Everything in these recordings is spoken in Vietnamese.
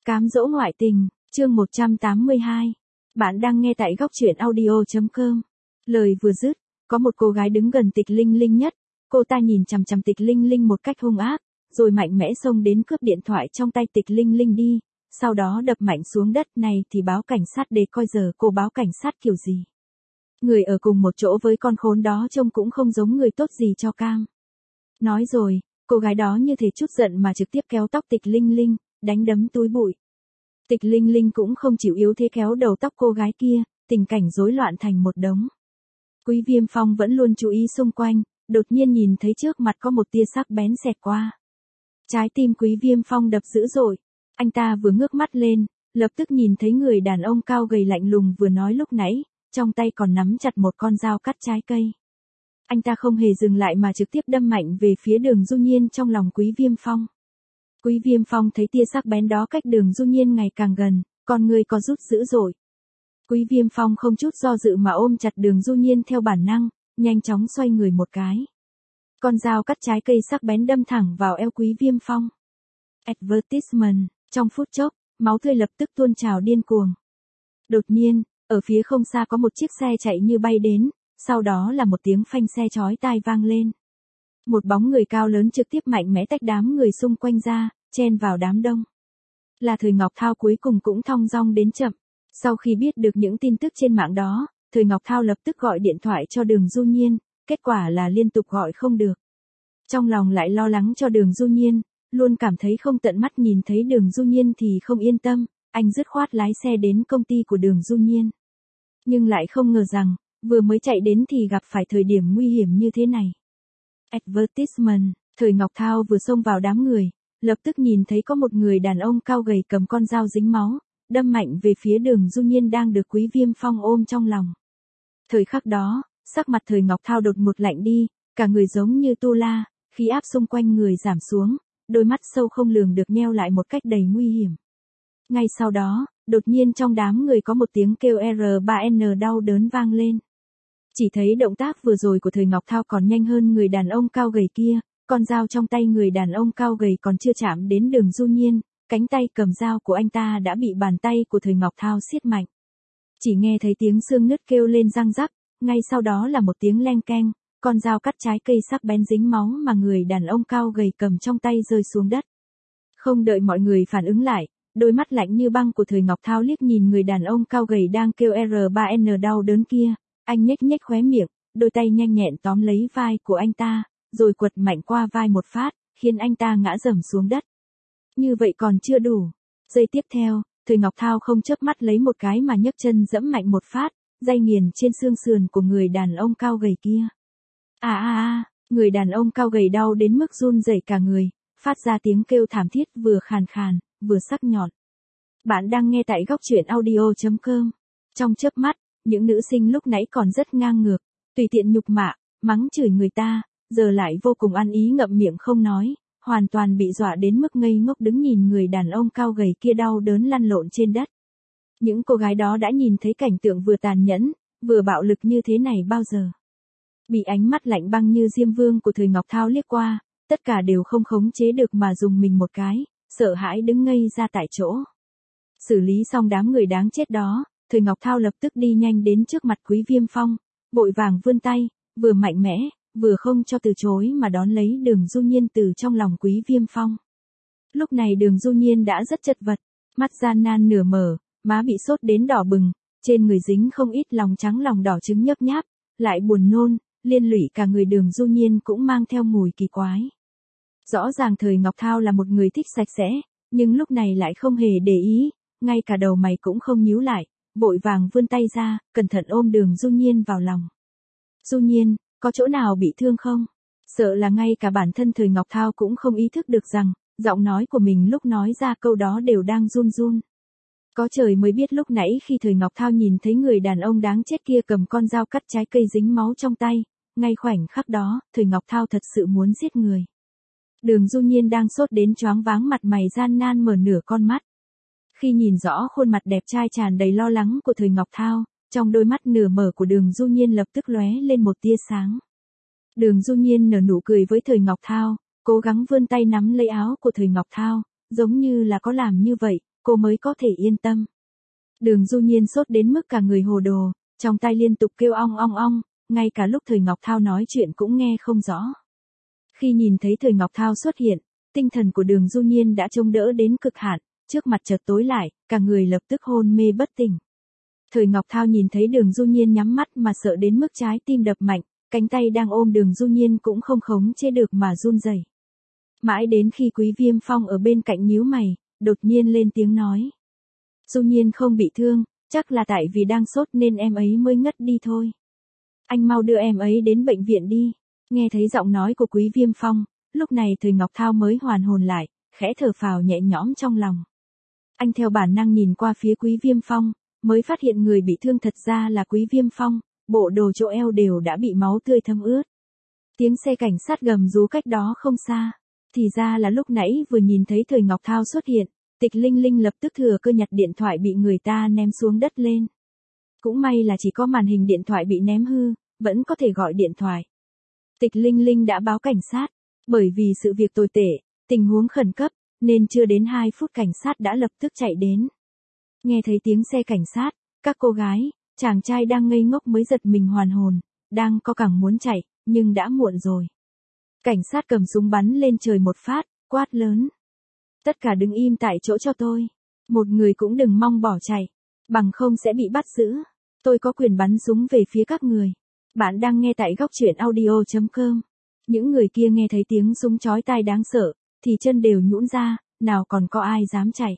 Cám dỗ ngoại tình, chương 182. Bạn đang nghe tại góc truyện audio.com. Lời vừa dứt, có một cô gái đứng gần Tịch Linh Linh nhất, cô ta nhìn chằm chằm Tịch Linh Linh một cách hung ác, rồi mạnh mẽ xông đến cướp điện thoại trong tay Tịch Linh Linh đi, sau đó đập mạnh xuống đất. Này thì báo cảnh sát để coi giờ cô báo cảnh sát kiểu gì. Người ở cùng một chỗ với con khốn đó trông cũng không giống người tốt gì cho cam. Nói rồi, cô gái đó như thể chút giận mà trực tiếp kéo tóc Tịch Linh Linh, đánh đấm túi bụi. Tịch Linh Linh cũng không chịu yếu thế kéo đầu tóc cô gái kia, tình cảnh rối loạn thành một đống. Quý Viêm Phong vẫn luôn chú ý xung quanh, đột nhiên nhìn thấy trước mặt có một tia sắc bén xẹt qua. Trái tim Quý Viêm Phong đập dữ dội, anh ta vừa ngước mắt lên, lập tức nhìn thấy người đàn ông cao gầy lạnh lùng vừa nói lúc nãy, trong tay còn nắm chặt một con dao cắt trái cây. Anh ta không hề dừng lại mà trực tiếp đâm mạnh về phía Đường Du Nhiên trong lòng Quý Viêm Phong. Quý Viêm Phong thấy tia sắc bén đó cách Đường Du Nhiên ngày càng gần, con người có rút dữ dội. Quý Viêm Phong không chút do dự mà ôm chặt Đường Du Nhiên theo bản năng, nhanh chóng xoay người một cái. Con dao cắt trái cây sắc bén đâm thẳng vào eo Quý Viêm Phong. Advertisement, trong phút chốc, máu tươi lập tức tuôn trào điên cuồng. Đột nhiên, ở phía không xa có một chiếc xe chạy như bay đến, sau đó là một tiếng phanh xe chói tai vang lên. Một bóng người cao lớn trực tiếp mạnh mẽ tách đám người xung quanh ra, chen vào đám đông. Là Thời Ngọc Thao cuối cùng cũng thong dong đến chậm. Sau khi biết được những tin tức trên mạng đó, Thời Ngọc Thao lập tức gọi điện thoại cho Đường Du Nhiên, kết quả là liên tục gọi không được. Trong lòng lại lo lắng cho Đường Du Nhiên, luôn cảm thấy không tận mắt nhìn thấy Đường Du Nhiên thì không yên tâm, anh dứt khoát lái xe đến công ty của Đường Du Nhiên. Nhưng lại không ngờ rằng, vừa mới chạy đến thì gặp phải thời điểm nguy hiểm như thế này. Advertisement, Thời Ngọc Thao vừa xông vào đám người, lập tức nhìn thấy có một người đàn ông cao gầy cầm con dao dính máu, đâm mạnh về phía Đường Du Nhiên đang được Quý Viêm Phong ôm trong lòng. Thời khắc đó, sắc mặt Thời Ngọc Thao đột ngột lạnh đi, cả người giống như tu la, khí áp xung quanh người giảm xuống, đôi mắt sâu không lường được nheo lại một cách đầy nguy hiểm. Ngay sau đó, đột nhiên trong đám người có một tiếng kêu R3N đau đớn vang lên. Chỉ thấy động tác vừa rồi của Thời Ngọc Thao còn nhanh hơn người đàn ông cao gầy kia, con dao trong tay người đàn ông cao gầy còn chưa chạm đến Đường Du Nhiên, cánh tay cầm dao của anh ta đã bị bàn tay của Thời Ngọc Thao siết mạnh. Chỉ nghe thấy tiếng xương nứt kêu lên răng rắc, ngay sau đó là một tiếng leng keng, con dao cắt trái cây sắc bén dính máu mà người đàn ông cao gầy cầm trong tay rơi xuống đất. Không đợi mọi người phản ứng lại, đôi mắt lạnh như băng của Thời Ngọc Thao liếc nhìn người đàn ông cao gầy đang kêu R3N đau đớn kia, anh nhếch nhếch khóe miệng, đôi tay nhanh nhẹn tóm lấy vai của anh ta, rồi quật mạnh qua vai một phát, khiến anh ta ngã rầm xuống đất. Như vậy còn chưa đủ. Giây tiếp theo, Thời Ngọc Thao không chớp mắt lấy một cái mà nhấc chân giẫm mạnh một phát, day nghiền trên xương sườn của người đàn ông cao gầy kia. Người đàn ông cao gầy đau đến mức run rẩy cả người, phát ra tiếng kêu thảm thiết vừa khàn khàn, vừa sắc nhọn. Bạn đang nghe tại góc truyện audio.com. Trong chớp mắt, những nữ sinh lúc nãy còn rất ngang ngược, tùy tiện nhục mạ, mắng chửi người ta, giờ lại vô cùng ăn ý ngậm miệng không nói, hoàn toàn bị dọa đến mức ngây ngốc đứng nhìn người đàn ông cao gầy kia đau đớn lăn lộn trên đất. Những cô gái đó đã nhìn thấy cảnh tượng vừa tàn nhẫn, vừa bạo lực như thế này bao giờ. Bị ánh mắt lạnh băng như Diêm Vương của Thời Ngọc Thao liếc qua, tất cả đều không khống chế được mà dùng mình một cái, sợ hãi đứng ngây ra tại chỗ. Xử lý xong đám người đáng chết đó, Thời Ngọc Thao lập tức đi nhanh đến trước mặt Quý Viêm Phong, vội vàng vươn tay, vừa mạnh mẽ, vừa không cho từ chối mà đón lấy Đường Du Nhiên từ trong lòng Quý Viêm Phong. Lúc này Đường Du Nhiên đã rất chật vật, mắt gian nan nửa mở, má bị sốt đến đỏ bừng, trên người dính không ít lòng trắng lòng đỏ trứng nhấp nháp, lại buồn nôn, liên lụy cả người Đường Du Nhiên cũng mang theo mùi kỳ quái. Rõ ràng Thời Ngọc Thao là một người thích sạch sẽ, nhưng lúc này lại không hề để ý, ngay cả đầu mày cũng không nhíu lại, vội vàng vươn tay ra, cẩn thận ôm Đường Du Nhiên vào lòng. Du Nhiên, có chỗ nào bị thương không? Sợ là ngay cả bản thân Thời Ngọc Thao cũng không ý thức được rằng, giọng nói của mình lúc nói ra câu đó đều đang run run. Có trời mới biết lúc nãy khi Thời Ngọc Thao nhìn thấy người đàn ông đáng chết kia cầm con dao cắt trái cây dính máu trong tay, ngay khoảnh khắc đó, Thời Ngọc Thao thật sự muốn giết người. Đường Du Nhiên đang sốt đến choáng váng, mặt mày gian nan mở nửa con mắt. Khi nhìn rõ khuôn mặt đẹp trai tràn đầy lo lắng của Thời Ngọc Thao, trong đôi mắt nửa mở của Đường Du Nhiên lập tức lóe lên một tia sáng. Đường Du Nhiên nở nụ cười với Thời Ngọc Thao, cố gắng vươn tay nắm lấy áo của Thời Ngọc Thao, giống như là có làm như vậy, cô mới có thể yên tâm. Đường Du Nhiên sốt đến mức cả người hồ đồ, trong tai liên tục kêu ong ong ong, ngay cả lúc Thời Ngọc Thao nói chuyện cũng nghe không rõ. Khi nhìn thấy Thời Ngọc Thao xuất hiện, tinh thần của Đường Du Nhiên đã chống đỡ đến cực hạn, trước mặt chợt tối lại, cả người lập tức hôn mê bất tỉnh. Thời Ngọc Thao nhìn thấy Đường Du Nhiên nhắm mắt mà sợ đến mức trái tim đập mạnh, cánh tay đang ôm Đường Du Nhiên cũng không khống chế được mà run rẩy. Mãi đến khi Quý Viêm Phong ở bên cạnh nhíu mày, đột nhiên lên tiếng nói. Du Nhiên không bị thương, chắc là tại vì đang sốt nên em ấy mới ngất đi thôi. Anh mau đưa em ấy đến bệnh viện đi. Nghe thấy giọng nói của Quý Viêm Phong, lúc này Thời Ngọc Thao mới hoàn hồn lại, khẽ thở phào nhẹ nhõm trong lòng. Anh theo bản năng nhìn qua phía Quý Viêm Phong, mới phát hiện người bị thương thật ra là Quý Viêm Phong, bộ đồ chỗ eo đều đã bị máu tươi thấm ướt. Tiếng xe cảnh sát gầm rú cách đó không xa, thì ra là lúc nãy vừa nhìn thấy Thời Ngọc Thao xuất hiện, Tịch Linh Linh lập tức thừa cơ nhặt điện thoại bị người ta ném xuống đất lên. Cũng may là chỉ có màn hình điện thoại bị ném hư, vẫn có thể gọi điện thoại. Tịch Linh Linh đã báo cảnh sát, bởi vì sự việc tồi tệ, tình huống khẩn cấp, nên chưa đến 2 phút cảnh sát đã lập tức chạy đến. Nghe thấy tiếng xe cảnh sát, các cô gái, chàng trai đang ngây ngốc mới giật mình hoàn hồn, đang có cẳng muốn chạy, nhưng đã muộn rồi. Cảnh sát cầm súng bắn lên trời một phát, quát lớn. Tất cả đứng im tại chỗ cho tôi. Một người cũng đừng mong bỏ chạy, bằng không sẽ bị bắt giữ. Tôi có quyền bắn súng về phía các người. Bạn đang nghe tại góc truyện audio.com. Những người kia nghe thấy tiếng súng chói tai đáng sợ, thì chân đều nhũn ra, nào còn có ai dám chạy.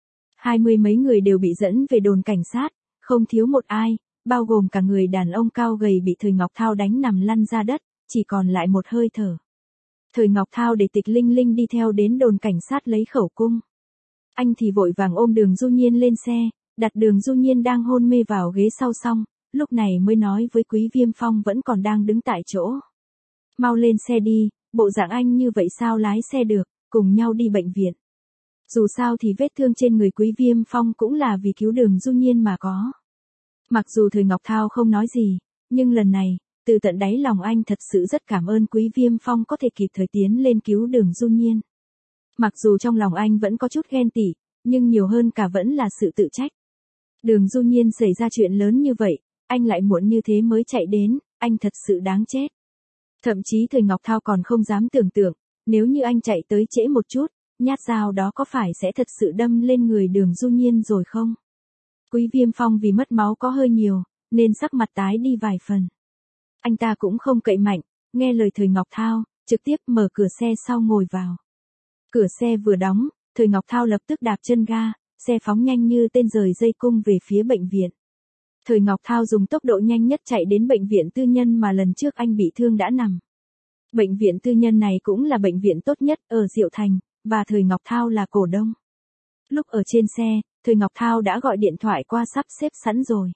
20 mấy người đều bị dẫn về đồn cảnh sát, không thiếu một ai, bao gồm cả người đàn ông cao gầy bị Thời Ngọc Thao đánh nằm lăn ra đất, chỉ còn lại một hơi thở. Thời Ngọc Thao để Tịch Linh Linh đi theo đến đồn cảnh sát lấy khẩu cung. Anh thì vội vàng ôm Đường Du Nhiên lên xe, đặt Đường Du Nhiên đang hôn mê vào ghế sau xong, lúc này mới nói với Quý Viêm Phong vẫn còn đang đứng tại chỗ. Mau lên xe đi, bộ dạng anh như vậy sao lái xe được, cùng nhau đi bệnh viện. Dù sao thì vết thương trên người Quý Viêm Phong cũng là vì cứu Đường Du Nhiên mà có. Mặc dù Thời Ngọc Thao không nói gì, nhưng lần này, từ tận đáy lòng anh thật sự rất cảm ơn Quý Viêm Phong có thể kịp thời tiến lên cứu Đường Du Nhiên. Mặc dù trong lòng anh vẫn có chút ghen tị, nhưng nhiều hơn cả vẫn là sự tự trách. Đường Du Nhiên xảy ra chuyện lớn như vậy, anh lại muộn như thế mới chạy đến, anh thật sự đáng chết. Thậm chí Thời Ngọc Thao còn không dám tưởng tượng, nếu như anh chạy tới trễ một chút, nhát dao đó có phải sẽ thật sự đâm lên người Đường Du Nhiên rồi không? Quý Viêm Phong vì mất máu có hơi nhiều, nên sắc mặt tái đi vài phần. Anh ta cũng không cậy mạnh, nghe lời Thời Ngọc Thao, trực tiếp mở cửa xe sau ngồi vào. Cửa xe vừa đóng, Thời Ngọc Thao lập tức đạp chân ga, xe phóng nhanh như tên rời dây cung về phía bệnh viện. Thời Ngọc Thao dùng tốc độ nhanh nhất chạy đến bệnh viện tư nhân mà lần trước anh bị thương đã nằm. Bệnh viện tư nhân này cũng là bệnh viện tốt nhất ở Diệu Thành, và Thời Ngọc Thao là cổ đông. Lúc ở trên xe, Thời Ngọc Thao đã gọi điện thoại qua sắp xếp sẵn rồi.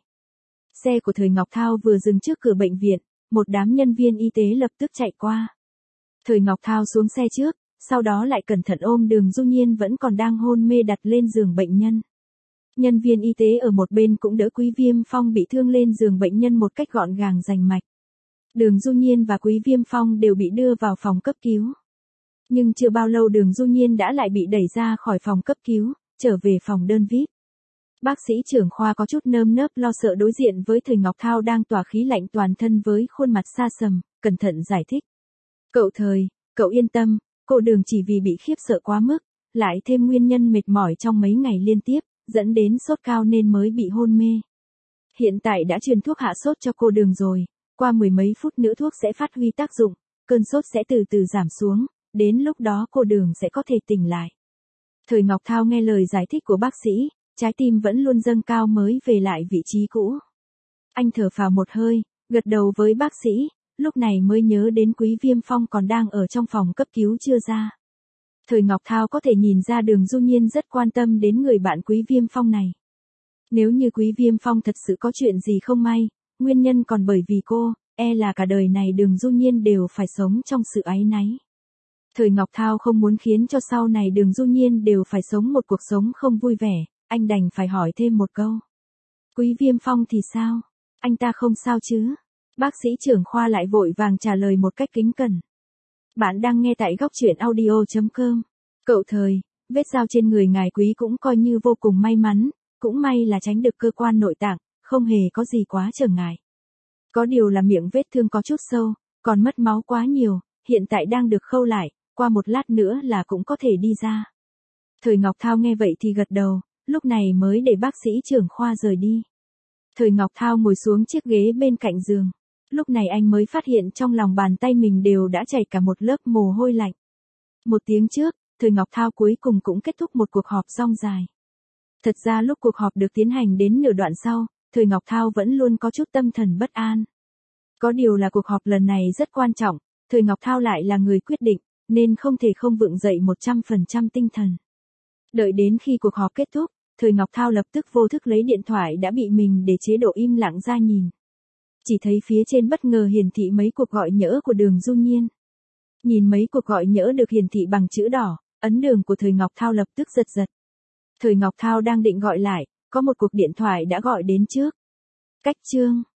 Xe của Thời Ngọc Thao vừa dừng trước cửa bệnh viện, một đám nhân viên y tế lập tức chạy qua. Thời Ngọc Thao xuống xe trước, sau đó lại cẩn thận ôm Đường Du Nhiên vẫn còn đang hôn mê đặt lên giường bệnh nhân. Nhân viên y tế ở một bên cũng đỡ Quý Viêm Phong bị thương lên giường bệnh nhân một cách gọn gàng rành mạch. Đường Du Nhiên và Quý Viêm Phong đều bị đưa vào phòng cấp cứu. Nhưng chưa bao lâu Đường Du Nhiên đã lại bị đẩy ra khỏi phòng cấp cứu, trở về phòng đơn VIP. Bác sĩ trưởng khoa có chút nơm nớp lo sợ đối diện với Thời Ngọc Thao đang tỏa khí lạnh toàn thân với khuôn mặt xa sầm, cẩn thận giải thích. Cậu yên tâm, cô Đường chỉ vì bị khiếp sợ quá mức, lại thêm nguyên nhân mệt mỏi trong mấy ngày liên tiếp, dẫn đến sốt cao nên mới bị hôn mê. Hiện tại đã truyền thuốc hạ sốt cho cô Đường rồi, qua 10 mấy phút nữa thuốc sẽ phát huy tác dụng, cơn sốt sẽ từ từ giảm xuống, đến lúc đó cô Đường sẽ có thể tỉnh lại. Thời Ngọc Thao nghe lời giải thích của bác sĩ, trái tim vẫn luôn dâng cao mới về lại vị trí cũ. Anh thở phào một hơi, gật đầu với bác sĩ, lúc này mới nhớ đến Quý Viêm Phong còn đang ở trong phòng cấp cứu chưa ra. Thời Ngọc Thao có thể nhìn ra Đường Du Nhiên rất quan tâm đến người bạn Quý Viêm Phong này. Nếu như Quý Viêm Phong thật sự có chuyện gì không may, nguyên nhân còn bởi vì cô, là cả đời này Đường Du Nhiên đều phải sống trong sự áy náy. Thời Ngọc Thao không muốn khiến cho sau này Đường Du Nhiên đều phải sống một cuộc sống không vui vẻ, anh đành phải hỏi thêm một câu. Quý Viêm Phong thì sao? Anh ta không sao chứ? Bác sĩ trưởng khoa lại vội vàng trả lời một cách kính cẩn. Bạn đang nghe tại góc truyện audio.com. vết dao trên người ngài quý cũng coi như vô cùng may mắn, cũng may là tránh được cơ quan nội tạng, không hề có gì quá trở ngại. Có điều là miệng vết thương có chút sâu, còn mất máu quá nhiều, hiện tại đang được khâu lại, qua một lát nữa là cũng có thể đi ra. Thời Ngọc Thao nghe vậy thì gật đầu, lúc này mới để bác sĩ trưởng khoa rời đi. Thời Ngọc Thao ngồi xuống chiếc ghế bên cạnh giường. Lúc này anh mới phát hiện trong lòng bàn tay mình đều đã chảy cả một lớp mồ hôi lạnh. Một tiếng trước, Thời Ngọc Thao cuối cùng cũng kết thúc một cuộc họp dong dài. Thật ra lúc cuộc họp được tiến hành đến nửa đoạn sau, Thời Ngọc Thao vẫn luôn có chút tâm thần bất an. Có điều là cuộc họp lần này rất quan trọng, Thời Ngọc Thao lại là người quyết định, nên không thể không vựng dậy 100% tinh thần. Đợi đến khi cuộc họp kết thúc, Thời Ngọc Thao lập tức vô thức lấy điện thoại đã bị mình để chế độ im lặng ra nhìn. Chỉ thấy phía trên bất ngờ hiển thị mấy cuộc gọi nhỡ của Đường Du Nhiên. Nhìn mấy cuộc gọi nhỡ được hiển thị bằng chữ đỏ, ấn đường của Thời Ngọc Thao lập tức giật giật. Thời Ngọc Thao đang định gọi lại, có một cuộc điện thoại đã gọi đến trước. Cách chương